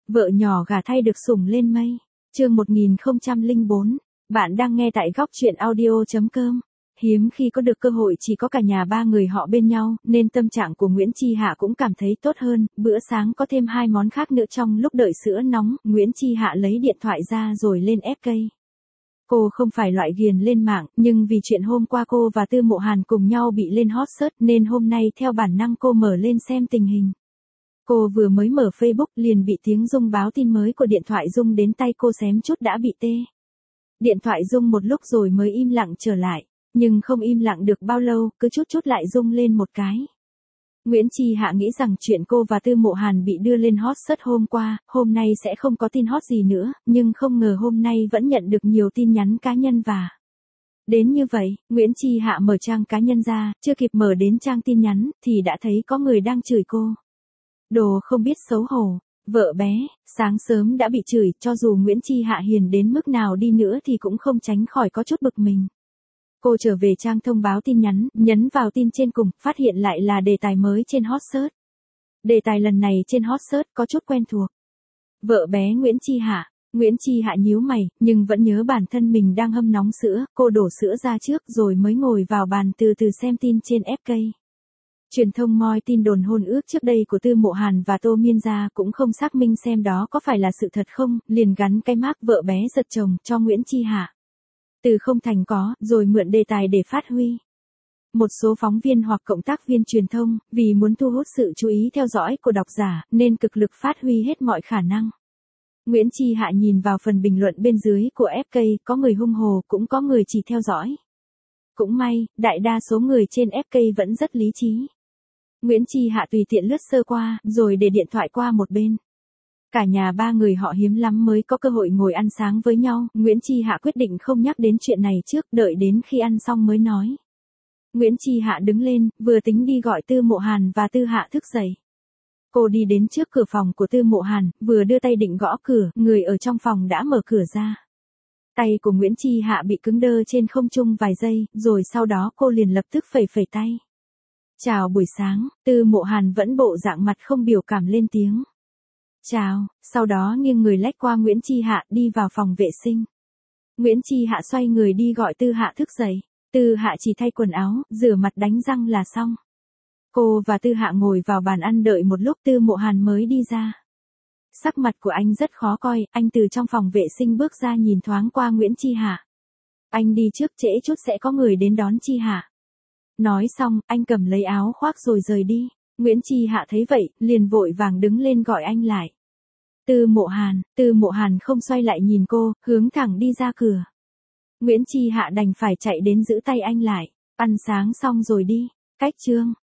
Vợ nhỏ gả thay được sủng lên mây. Chương 1004. Bạn đang nghe tại góc truyện audio.com. Hiếm khi có được cơ hội chỉ có cả nhà ba người họ bên nhau, nên tâm trạng của Nguyễn Chi Hạ cũng cảm thấy tốt hơn. Bữa sáng có thêm 2 món khác nữa. Trong lúc đợi sữa nóng, Nguyễn Chi Hạ lấy điện thoại ra rồi lên FK. Cô không phải loại ghiền lên mạng, nhưng vì chuyện hôm qua cô và Tư Mộ Hàn cùng nhau bị lên hot search nên hôm nay theo bản năng cô mở lên xem tình hình. Cô vừa mới mở Facebook liền bị tiếng rung báo tin mới của điện thoại rung đến tay cô xém chút đã bị tê. Điện thoại rung một lúc rồi mới im lặng trở lại, nhưng không im lặng được bao lâu, cứ chút lại rung lên một cái. Nguyễn Chi Hạ nghĩ rằng chuyện cô và Tư Mộ Hàn bị đưa lên hot search hôm qua, hôm nay sẽ không có tin hot gì nữa, nhưng không ngờ hôm nay vẫn nhận được nhiều tin nhắn cá nhân và đến như vậy. Nguyễn Chi Hạ mở trang cá nhân ra, chưa kịp mở đến trang tin nhắn, thì đã thấy có người đang chửi cô. Đồ không biết xấu hổ, vợ bé, sáng sớm đã bị chửi, cho dù Nguyễn Chi Hạ hiền đến mức nào đi nữa thì cũng không tránh khỏi có chút bực mình. Cô trở về trang thông báo tin nhắn, nhấn vào tin trên cùng, phát hiện lại là đề tài mới trên hot search. Đề tài lần này trên hot search có chút quen thuộc. Vợ bé Nguyễn Chi Hạ. Nguyễn Chi Hạ nhíu mày, nhưng vẫn nhớ bản thân mình đang hâm nóng sữa, cô đổ sữa ra trước rồi mới ngồi vào bàn từ từ xem tin trên FK. Truyền thông moi tin đồn hôn ước trước đây của Tư Mộ Hàn và Tô Miên ra cũng không xác minh xem đó có phải là sự thật không, liền gắn cái mác vợ bé giật chồng cho Nguyễn Chi Hạ. Từ không thành có, rồi mượn đề tài để phát huy. Một số phóng viên hoặc cộng tác viên truyền thông, vì muốn thu hút sự chú ý theo dõi của độc giả, nên cực lực phát huy hết mọi khả năng. Nguyễn Chi Hạ nhìn vào phần bình luận bên dưới của FK, có người hung hồ, cũng có người chỉ theo dõi. Cũng may, đại đa số người trên FK vẫn rất lý trí. Nguyễn Chi Hạ tùy tiện lướt sơ qua, rồi để điện thoại qua một bên. Cả nhà ba người họ hiếm lắm mới có cơ hội ngồi ăn sáng với nhau, Nguyễn Chi Hạ quyết định không nhắc đến chuyện này trước, đợi đến khi ăn xong mới nói. Nguyễn Chi Hạ đứng lên, vừa tính đi gọi Tư Mộ Hàn và Tư Hạ thức dậy. Cô đi đến trước cửa phòng của Tư Mộ Hàn, vừa đưa tay định gõ cửa, người ở trong phòng đã mở cửa ra. Tay của Nguyễn Chi Hạ bị cứng đơ trên không trung vài giây, rồi sau đó cô liền lập tức phẩy tay. Chào buổi sáng. Tư Mộ Hàn vẫn bộ dạng mặt không biểu cảm lên tiếng. Chào, sau đó nghiêng người lách qua Nguyễn Chi Hạ đi vào phòng vệ sinh. Nguyễn Chi Hạ xoay người đi gọi Tư Hạ thức dậy. Tư Hạ chỉ thay quần áo, rửa mặt đánh răng là xong. Cô và Tư Hạ ngồi vào bàn ăn đợi một lúc Tư Mộ Hàn mới đi ra. Sắc mặt của anh rất khó coi, anh từ trong phòng vệ sinh bước ra nhìn thoáng qua Nguyễn Chi Hạ. Anh đi trước, trễ chút sẽ có người đến đón Chi Hạ. Nói xong, anh cầm lấy áo khoác rồi rời đi. Nguyễn Chi Hạ thấy vậy, liền vội vàng đứng lên gọi anh lại. Tư Mộ Hàn không xoay lại nhìn cô, hướng thẳng đi ra cửa. Nguyễn Chi Hạ đành phải chạy đến giữ tay anh lại. Ăn sáng xong rồi đi. Cách chương.